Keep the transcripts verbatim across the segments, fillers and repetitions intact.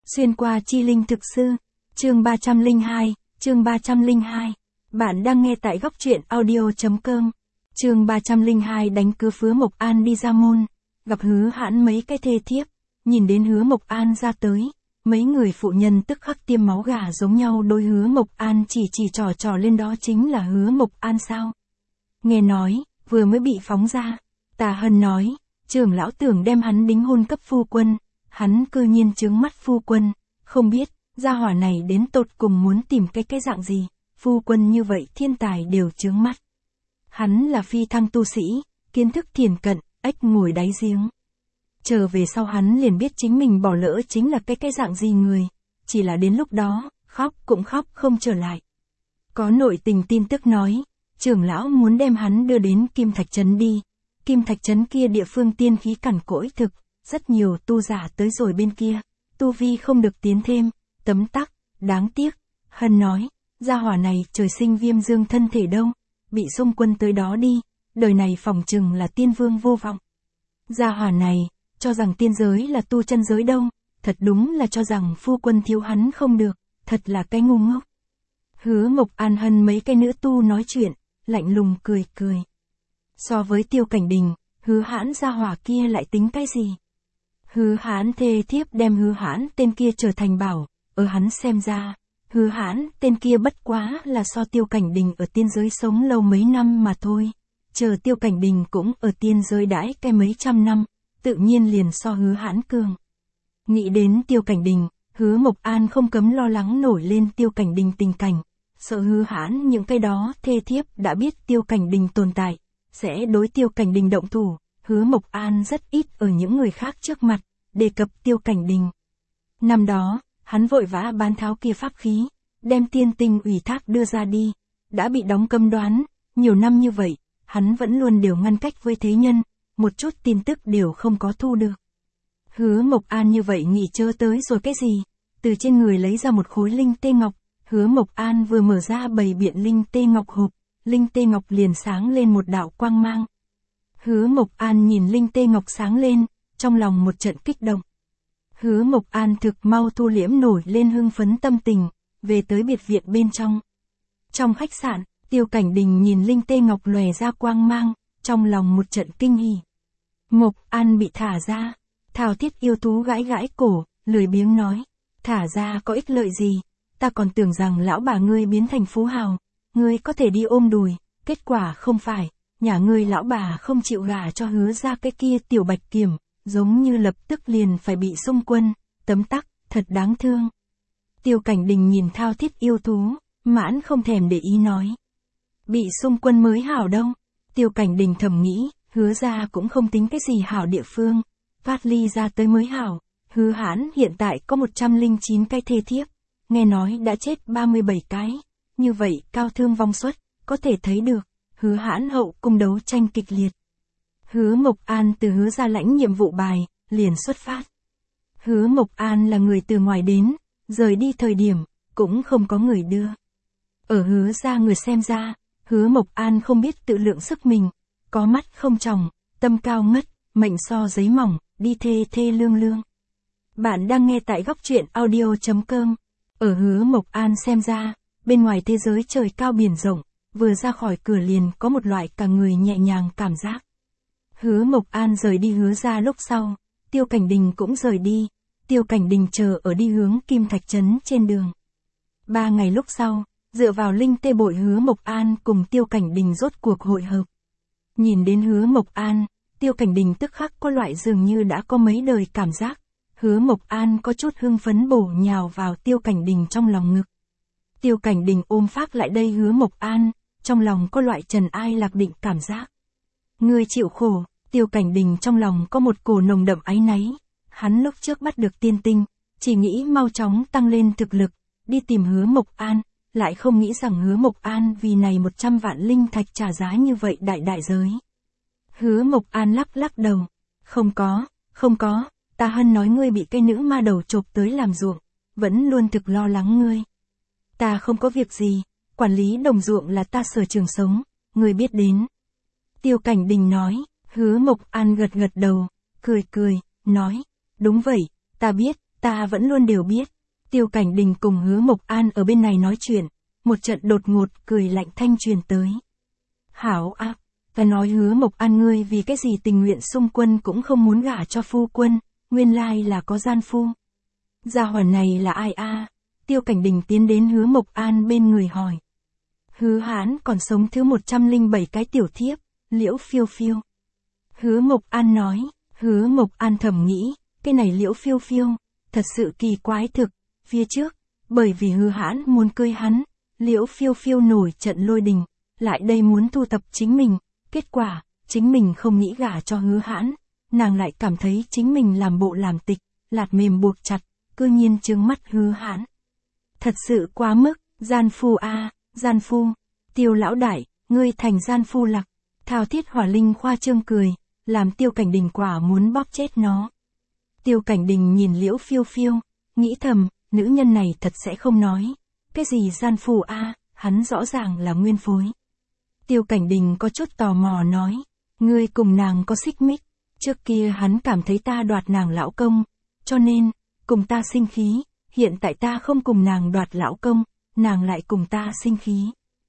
Xuyên qua chi linh thực sư, chương ba trăm lẻ hai, chương ba trăm lẻ hai. Bạn đang nghe tại góc truyện audio.com. Chương ba trăm lẻ hai đánh cưa Hứa Mộc An đi ra môn, gặp Hứa Hãn mấy cái thê thiếp, nhìn đến Hứa Mộc An ra tới, mấy người phụ nhân tức khắc tiêm máu gà giống nhau đối Hứa Mộc An chỉ chỉ trò trò lên đó chính là Hứa Mộc An sao? Nghe nói, vừa mới bị phóng ra, Tà Hân nói, trưởng lão tưởng đem hắn đính hôn cấp phu quân, hắn cư nhiên chướng mắt phu quân, không biết, gia hỏa này đến tột cùng muốn tìm cái cái dạng gì, phu quân như vậy thiên tài đều chướng mắt. Hắn là phi thăng tu sĩ, kiến thức thiền cận, ếch ngồi đáy giếng. Chờ về sau hắn liền biết chính mình bỏ lỡ chính là cái cái dạng gì người, chỉ là đến lúc đó, khóc cũng khóc không trở lại. Có nội tình tin tức nói, trưởng lão muốn đem hắn đưa đến Kim Thạch Trấn đi, Kim Thạch Trấn kia địa phương tiên khí cằn cỗi thực, rất nhiều tu giả tới rồi bên kia, tu vi không được tiến thêm, tấm tắc, đáng tiếc. Hân nói, gia hỏa này trời sinh viêm dương thân thể đâu, bị xung quân tới đó đi, đời này phỏng chừng là tiên vương vô vọng. Gia hỏa này, cho rằng tiên giới là tu chân giới đâu, thật đúng là cho rằng phu quân thiếu hắn không được, thật là cái ngu ngốc. Hứa Mộc An Hân mấy cái nữ tu nói chuyện, lạnh lùng cười cười. So với Tiêu Cảnh Đình, Hứa Hãn gia hỏa kia lại tính cái gì? Hứa Hãn thê thiếp đem Hứa Hãn tên kia trở thành bảo, ở hắn xem ra, Hứa Hãn tên kia bất quá là so Tiêu Cảnh Đình ở tiên giới sống lâu mấy năm mà thôi. Chờ Tiêu Cảnh Đình cũng ở tiên giới đãi cái mấy trăm năm, tự nhiên liền so Hứa Hãn cường. Nghĩ đến Tiêu Cảnh Đình, Hứa Mộc An không cấm lo lắng nổi lên Tiêu Cảnh Đình tình cảnh, sợ Hứa Hãn những cái đó thê thiếp đã biết Tiêu Cảnh Đình tồn tại, sẽ đối Tiêu Cảnh Đình động thủ. Hứa Mộc An rất ít ở những người khác trước mặt đề cập Tiêu Cảnh Đình. Năm đó, hắn vội vã bán tháo kia pháp khí, đem tiên tinh ủy thác đưa ra đi, đã bị đóng cấm đoán, nhiều năm như vậy, hắn vẫn luôn đều ngăn cách với thế nhân, một chút tin tức đều không có thu được. Hứa Mộc An như vậy nghĩ chớ tới rồi cái gì, từ trên người lấy ra một khối linh tê ngọc, Hứa Mộc An vừa mở ra bày biện linh tê ngọc hộp, linh tê ngọc liền sáng lên một đạo quang mang. Hứa Mộc An nhìn linh tê ngọc sáng lên, trong lòng một trận kích động. Hứa Mộc An thực mau thu liễm nổi lên hưng phấn tâm tình, về tới biệt viện bên trong. Trong khách sạn, Tiêu Cảnh Đình nhìn linh tê ngọc lòe ra quang mang, trong lòng một trận kinh hỉ. Mộc An bị thả ra, Thao Thiết yêu thú gãi gãi cổ, lười biếng nói, thả ra có ích lợi gì, ta còn tưởng rằng lão bà ngươi biến thành phú hào, ngươi có thể đi ôm đùi, kết quả không phải, nhà ngươi lão bà không chịu gả cho Hứa ra cái kia tiểu bạch kiểm, giống như lập tức liền phải bị xung quân, tấm tắc, thật đáng thương. Tiêu Cảnh Đình nhìn Thao Thiết yêu thú, mãn không thèm để ý nói. Bị xung quân mới hảo đâu. Tiêu Cảnh Đình thầm nghĩ, Hứa ra cũng không tính cái gì hảo địa phương, phát ly ra tới mới hảo. Hứa Hãn hiện tại có một trăm lẻ chín cái thê thiếp, nghe nói đã chết ba mươi bảy cái, như vậy cao thương vong suất, có thể thấy được, Hứa Hãn hậu cung đấu tranh kịch liệt. Hứa Mộc An từ Hứa ra lãnh nhiệm vụ bài, liền xuất phát. Hứa Mộc An là người từ ngoài đến, rời đi thời điểm, cũng không có người đưa. Ở Hứa ra người xem ra, Hứa Mộc An không biết tự lượng sức mình, có mắt không tròng, tâm cao ngất, mệnh so giấy mỏng, đi thê thê lương lương. Bạn đang nghe tại góc truyện audio.com. Ở Hứa Mộc An xem ra, bên ngoài thế giới trời cao biển rộng, vừa ra khỏi cửa liền có một loại cả người nhẹ nhàng cảm giác. Hứa Mộc An rời đi Hứa ra lúc sau, Tiêu Cảnh Đình cũng rời đi, Tiêu Cảnh Đình chờ ở đi hướng Kim Thạch Trấn trên đường. Ba ngày lúc sau, dựa vào linh tê bội Hứa Mộc An cùng Tiêu Cảnh Đình rốt cuộc hội hợp. Nhìn đến Hứa Mộc An, Tiêu Cảnh Đình tức khắc có loại dường như đã có mấy đời cảm giác. Hứa Mộc An có chút hưng phấn bổ nhào vào Tiêu Cảnh Đình trong lòng ngực. Tiêu Cảnh Đình ôm phát lại đây Hứa Mộc An, trong lòng có loại trần ai lạc định cảm giác. Ngươi chịu khổ. Tiêu Cảnh Đình trong lòng có một cổ nồng đậm áy náy, hắn lúc trước bắt được tiên tinh, chỉ nghĩ mau chóng tăng lên thực lực, đi tìm Hứa Mộc An, lại không nghĩ rằng Hứa Mộc An vì này một trăm vạn linh thạch trả giá như vậy đại đại giới. Hứa Mộc An lắc lắc đầu, không có, không có, ta Hân nói ngươi bị cái nữ ma đầu chộp tới làm ruộng, vẫn luôn thực lo lắng ngươi. Ta không có việc gì, quản lý đồng ruộng là ta sở trường sống, ngươi biết đến. Tiêu Cảnh Đình nói. Hứa Mộc An gật gật đầu, cười cười, nói, đúng vậy, ta biết, ta vẫn luôn đều biết. Tiêu Cảnh Đình cùng Hứa Mộc An ở bên này nói chuyện, một trận đột ngột cười lạnh thanh truyền tới. Hảo ác, ta nói Hứa Mộc An ngươi vì cái gì tình nguyện xung quân cũng không muốn gả cho phu quân, nguyên lai là có gian phu. Gia hỏa này là ai a? Tiêu Cảnh Đình tiến đến Hứa Mộc An bên người hỏi. Hứa Hãn còn sống thứ một trăm linh bảy cái tiểu thiếp, Liễu Phiêu Phiêu. Hứa Mộc An nói, Hứa Mộc An thầm nghĩ, cái này Liễu Phiêu Phiêu, thật sự kỳ quái thực, phía trước, bởi vì Hứa Hãn muốn cưới hắn, Liễu Phiêu Phiêu nổi trận lôi đình, lại đây muốn thu thập chính mình, kết quả, chính mình không nghĩ gả cho Hứa Hãn, nàng lại cảm thấy chính mình làm bộ làm tịch, lạt mềm buộc chặt, cư nhiên trướng mắt Hứa Hãn. Thật sự quá mức, gian phu a, à, gian phu, Tiêu lão đại, ngươi thành gian phu lạc. Thao Thiết Hỏa Linh khoa trương cười, làm Tiêu Cảnh Đình quả muốn bóp chết nó. Tiêu Cảnh Đình nhìn Liễu Phiêu Phiêu, nghĩ thầm, nữ nhân này thật sẽ không nói. Cái gì gian phu a, à, hắn rõ ràng là nguyên phối. Tiêu Cảnh Đình có chút tò mò nói, ngươi cùng nàng có xích mích, trước kia hắn cảm thấy ta đoạt nàng lão công, cho nên, cùng ta sinh khí, hiện tại ta không cùng nàng đoạt lão công, nàng lại cùng ta sinh khí.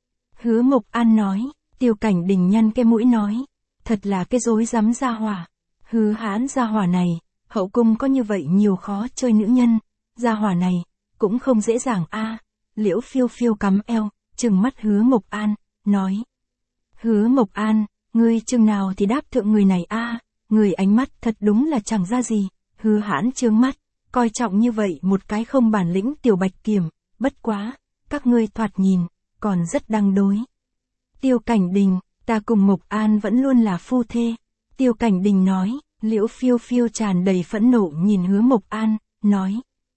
Hứa Mộc An nói, Tiêu Cảnh Đình nhăn cái mũi nói, thật là cái rối rắm gia hỏa. Hứa Hãn gia hỏa này, hậu cung có như vậy nhiều khó chơi nữ nhân, gia hỏa này, cũng không dễ dàng a. À. Liễu Phiêu Phiêu cắm eo, trừng mắt Hứa Mộc An, nói. Hứa Mộc An, ngươi chừng nào thì đáp thượng người này a, à, người ánh mắt thật đúng là chẳng ra gì. Hứa Hãn trương mắt, coi trọng như vậy một cái không bản lĩnh tiểu bạch kiểm, bất quá, các ngươi thoạt nhìn, còn rất đăng đối. Tiêu Cảnh Đình, ta cùng Mộc An vẫn luôn là phu thê. Tiêu Cảnh Đình nói, Liễu Phiêu Phiêu tràn đầy phẫn nộ nhìn Hứa Mộc An, nói.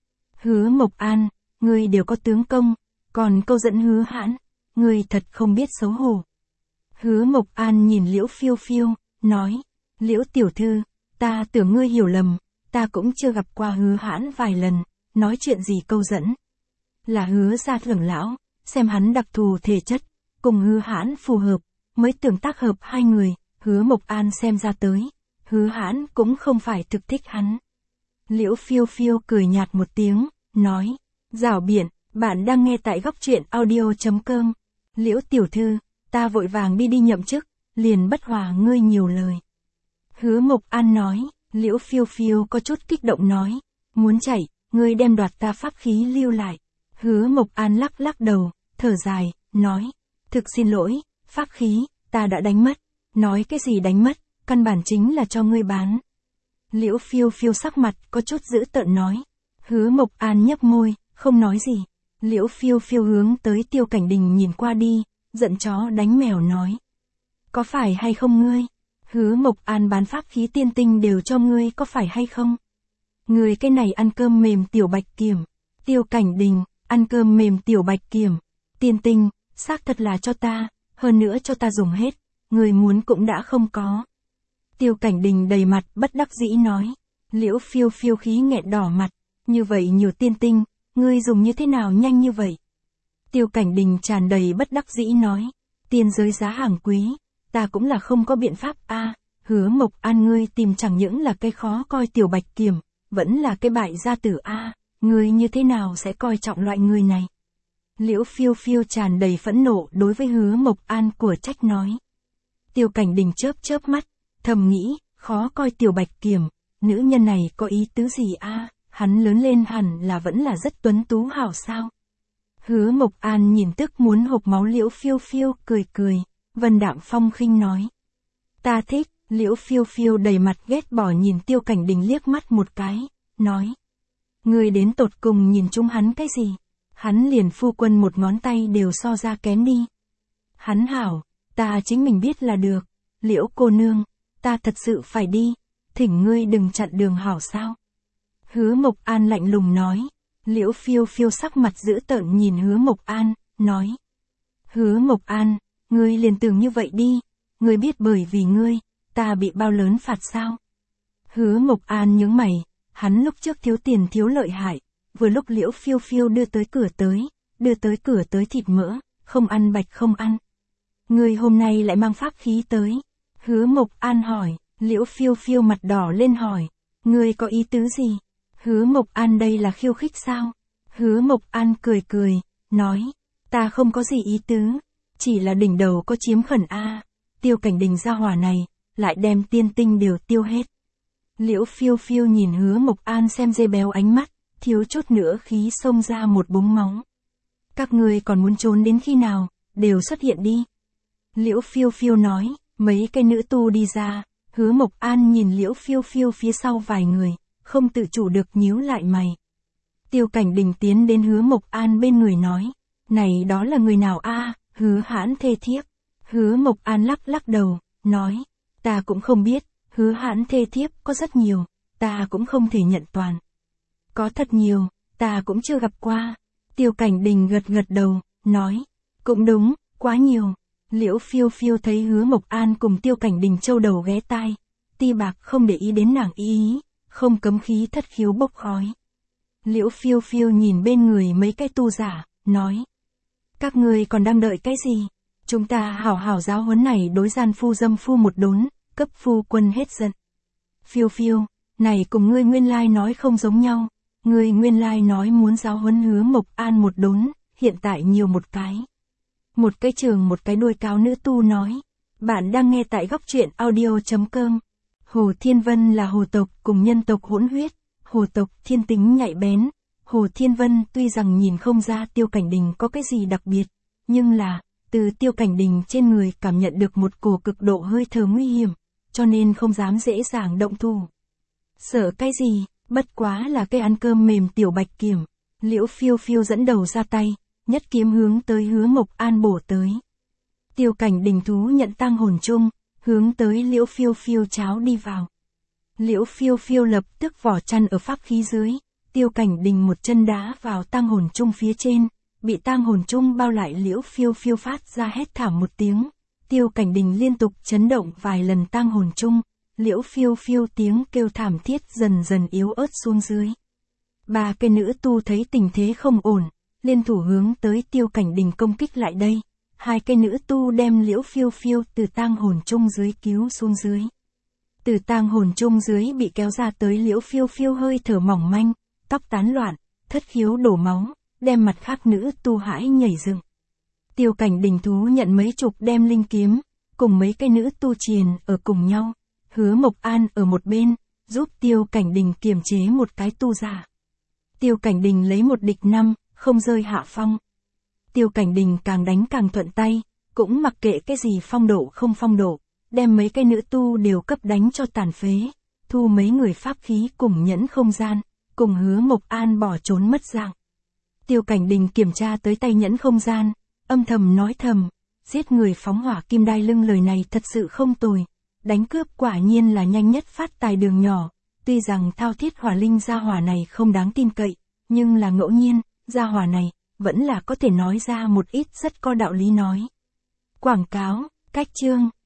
Hứa Mộc An, ngươi đều có tướng công, còn câu dẫn Hứa Hãn, ngươi thật không biết xấu hổ. Hứa Mộc An nhìn Liễu Phiêu Phiêu, nói, Liễu tiểu thư, ta tưởng ngươi hiểu lầm, ta cũng chưa gặp qua Hứa Hãn vài lần, nói chuyện gì câu dẫn. Là Hứa gia trưởng lão, xem hắn đặc thù thể chất, cùng Hứa Hãn phù hợp, mới tưởng tác hợp hai người, Hứa Mộc An xem ra tới, Hứa Hãn cũng không phải thực thích hắn. Liễu Phiêu Phiêu cười nhạt một tiếng, nói, rảo biện, bạn đang nghe tại góc truyện audio chấm com. Liễu tiểu thư, ta vội vàng đi đi nhậm chức, liền bất hòa ngươi nhiều lời. Hứa Mộc An nói, Liễu Phiêu Phiêu có chút kích động nói, muốn chạy, ngươi đem đoạt ta pháp khí lưu lại. Hứa Mộc An lắc lắc đầu, thở dài, nói, thực xin lỗi, pháp khí, ta đã đánh mất. Nói cái gì đánh mất, căn bản chính là cho ngươi bán. Liễu Phiêu Phiêu sắc mặt có chút dữ tợn nói. Hứa Mộc An nhấp môi, không nói gì. Liễu Phiêu Phiêu hướng tới Tiêu Cảnh Đình nhìn qua đi, giận chó đánh mèo nói. Có phải hay không ngươi? Hứa Mộc An bán pháp khí tiên tinh đều cho ngươi có phải hay không? Ngươi cái này ăn cơm mềm tiểu bạch kiểm. Tiêu Cảnh Đình, ăn cơm mềm tiểu bạch kiểm. Tiên tinh, xác thật là cho ta, hơn nữa cho ta dùng hết, người muốn cũng đã không có. Tiêu Cảnh Đình đầy mặt bất đắc dĩ nói. Liễu Phiêu Phiêu khí nghẹn đỏ mặt, như vậy nhiều tiên tinh, ngươi dùng như thế nào nhanh như vậy? Tiêu Cảnh Đình tràn đầy bất đắc dĩ nói. Tiên giới giá hàng quý, ta cũng là không có biện pháp a. À, Hứa Mộc An ngươi tìm chẳng những là cái khó coi tiểu bạch kiểm, vẫn là cái bại gia tử a. À, ngươi như thế nào sẽ coi trọng loại người này? Liễu Phiêu Phiêu tràn đầy phẫn nộ đối với Hứa Mộc An của trách nói. Tiêu Cảnh Đình chớp chớp mắt, thầm nghĩ, khó coi tiểu bạch kiểm, nữ nhân này có ý tứ gì a? À, hắn lớn lên hẳn là vẫn là rất tuấn tú hảo sao? Hứa Mộc An nhìn tức muốn hộc máu Liễu Phiêu Phiêu cười cười, vân đạm phong khinh nói. Ta thích. Liễu Phiêu Phiêu đầy mặt ghét bỏ nhìn Tiêu Cảnh Đình liếc mắt một cái, nói. Ngươi đến tột cùng nhìn chung hắn cái gì? Hắn liền phu quân một ngón tay đều so ra kém đi. Hắn hảo, ta chính mình biết là được. Liễu cô nương, ta thật sự phải đi, thỉnh ngươi đừng chặn đường hảo sao? Hứa Mộc An lạnh lùng nói. Liễu Phiêu Phiêu sắc mặt dữ tợn nhìn Hứa Mộc An, nói. Hứa Mộc An, ngươi liền tưởng như vậy đi, ngươi biết bởi vì ngươi, ta bị bao lớn phạt sao? Hứa Mộc An nhướng mày, hắn lúc trước thiếu tiền thiếu lợi hại, vừa lúc Liễu Phiêu Phiêu đưa tới cửa tới, đưa tới cửa tới thịt mỡ, không ăn bạch không ăn. Ngươi hôm nay lại mang pháp khí tới. Hứa Mộc An hỏi, Liễu Phiêu Phiêu mặt đỏ lên hỏi, ngươi có ý tứ gì? Hứa Mộc An đây là khiêu khích sao? Hứa Mộc An cười cười, nói, ta không có gì ý tứ, chỉ là đỉnh đầu có chiếm khẩn a, Tiêu Cảnh Đình gia hỏa này, lại đem tiên tinh đều tiêu hết. Liễu Phiêu Phiêu nhìn Hứa Mộc An xem dê béo ánh mắt, thiếu chút nữa khí xông ra một búng máu. Các ngươi còn muốn trốn đến khi nào, đều xuất hiện đi. Liễu Phiêu Phiêu nói, mấy cái nữ tu đi ra, Hứa Mộc An nhìn Liễu Phiêu Phiêu phía sau vài người, không tự chủ được nhíu lại mày. Tiêu Cảnh Đình tiến đến Hứa Mộc An bên người nói, này đó là người nào a? Hứa Hãn thê thiếp. Hứa Mộc An lắc lắc đầu, nói, ta cũng không biết, Hứa Hãn thê thiếp có rất nhiều, ta cũng không thể nhận toàn. Có thật nhiều, ta cũng chưa gặp qua. Tiêu Cảnh Đình gật gật đầu, nói, cũng đúng, quá nhiều. Liễu Phiêu Phiêu thấy Hứa Mộc An cùng Tiêu Cảnh Đình châu đầu ghé tai, Ti Bạc không để ý đến nàng ý ý, không cấm khí thất khiếu bốc khói. Liễu Phiêu Phiêu nhìn bên người mấy cái tu giả, nói, các ngươi còn đang đợi cái gì? Chúng ta hảo hảo giáo huấn này đối gian phu dâm phu một đốn, cấp phu quân hết giận. Phiêu Phiêu, này cùng ngươi nguyên lai nói không giống nhau, ngươi nguyên lai nói muốn giáo huấn Hứa Mộc An một đốn, hiện tại nhiều một cái. Một cái trường một cái đuôi cáo nữ tu nói, bạn đang nghe tại góc truyện audio chấm com. Hồ Thiên Vân là hồ tộc cùng nhân tộc hỗn huyết, hồ tộc thiên tính nhạy bén. Hồ Thiên Vân tuy rằng nhìn không ra Tiêu Cảnh Đình có cái gì đặc biệt, nhưng là, từ Tiêu Cảnh Đình trên người cảm nhận được một cổ cực độ hơi thở nguy hiểm, cho nên không dám dễ dàng động thủ. Sợ cái gì, bất quá là cái ăn cơm mềm tiểu bạch kiểm. Liễu Phiêu Phiêu dẫn đầu ra tay, nhất kiếm hướng tới Hứa Mộc An bổ tới. Tiêu Cảnh Đình thú nhận tang hồn chung, hướng tới Liễu Phiêu Phiêu cháo đi vào. Liễu Phiêu Phiêu lập tức vỏ chăn ở pháp khí dưới, Tiêu Cảnh Đình một chân đá vào tang hồn chung phía trên, bị tang hồn chung bao lại. Liễu Phiêu Phiêu phát ra hét thảm một tiếng, Tiêu Cảnh Đình liên tục chấn động vài lần tang hồn chung, Liễu Phiêu Phiêu tiếng kêu thảm thiết dần dần yếu ớt xuống dưới. Ba cái nữ tu thấy tình thế không ổn, liên thủ hướng tới Tiêu Cảnh Đình công kích lại đây. Hai cái nữ tu đem Liễu Phiêu Phiêu từ tang hồn chung dưới cứu xuống dưới. Từ tang hồn chung dưới bị kéo ra tới Liễu Phiêu Phiêu hơi thở mỏng manh, tóc tán loạn, thất khiếu đổ máu, đem mặt khác nữ tu hãi nhảy dựng. Tiêu Cảnh Đình thú nhận mấy chục đem linh kiếm, cùng mấy cái nữ tu triền ở cùng nhau. Hứa Mộc An ở một bên, giúp Tiêu Cảnh Đình kiềm chế một cái tu giả. Tiêu Cảnh Đình lấy một địch năm, không rơi hạ phong. Tiêu Cảnh Đình càng đánh càng thuận tay, cũng mặc kệ cái gì phong độ không phong độ, đem mấy cái nữ tu đều cấp đánh cho tàn phế, thu mấy người pháp khí cùng nhẫn không gian, cùng Hứa Mộc An bỏ trốn mất dạng. Tiêu Cảnh Đình kiểm tra tới tay nhẫn không gian, âm thầm nói thầm, giết người phóng hỏa kim đai lưng lời này thật sự không tồi, đánh cướp quả nhiên là nhanh nhất phát tài đường nhỏ, tuy rằng thao thiết hỏa linh gia hỏa này không đáng tin cậy, nhưng là ngẫu nhiên, gia hỏa này, vẫn là có thể nói ra một ít rất có đạo lý nói. Quảng cáo, cách chương.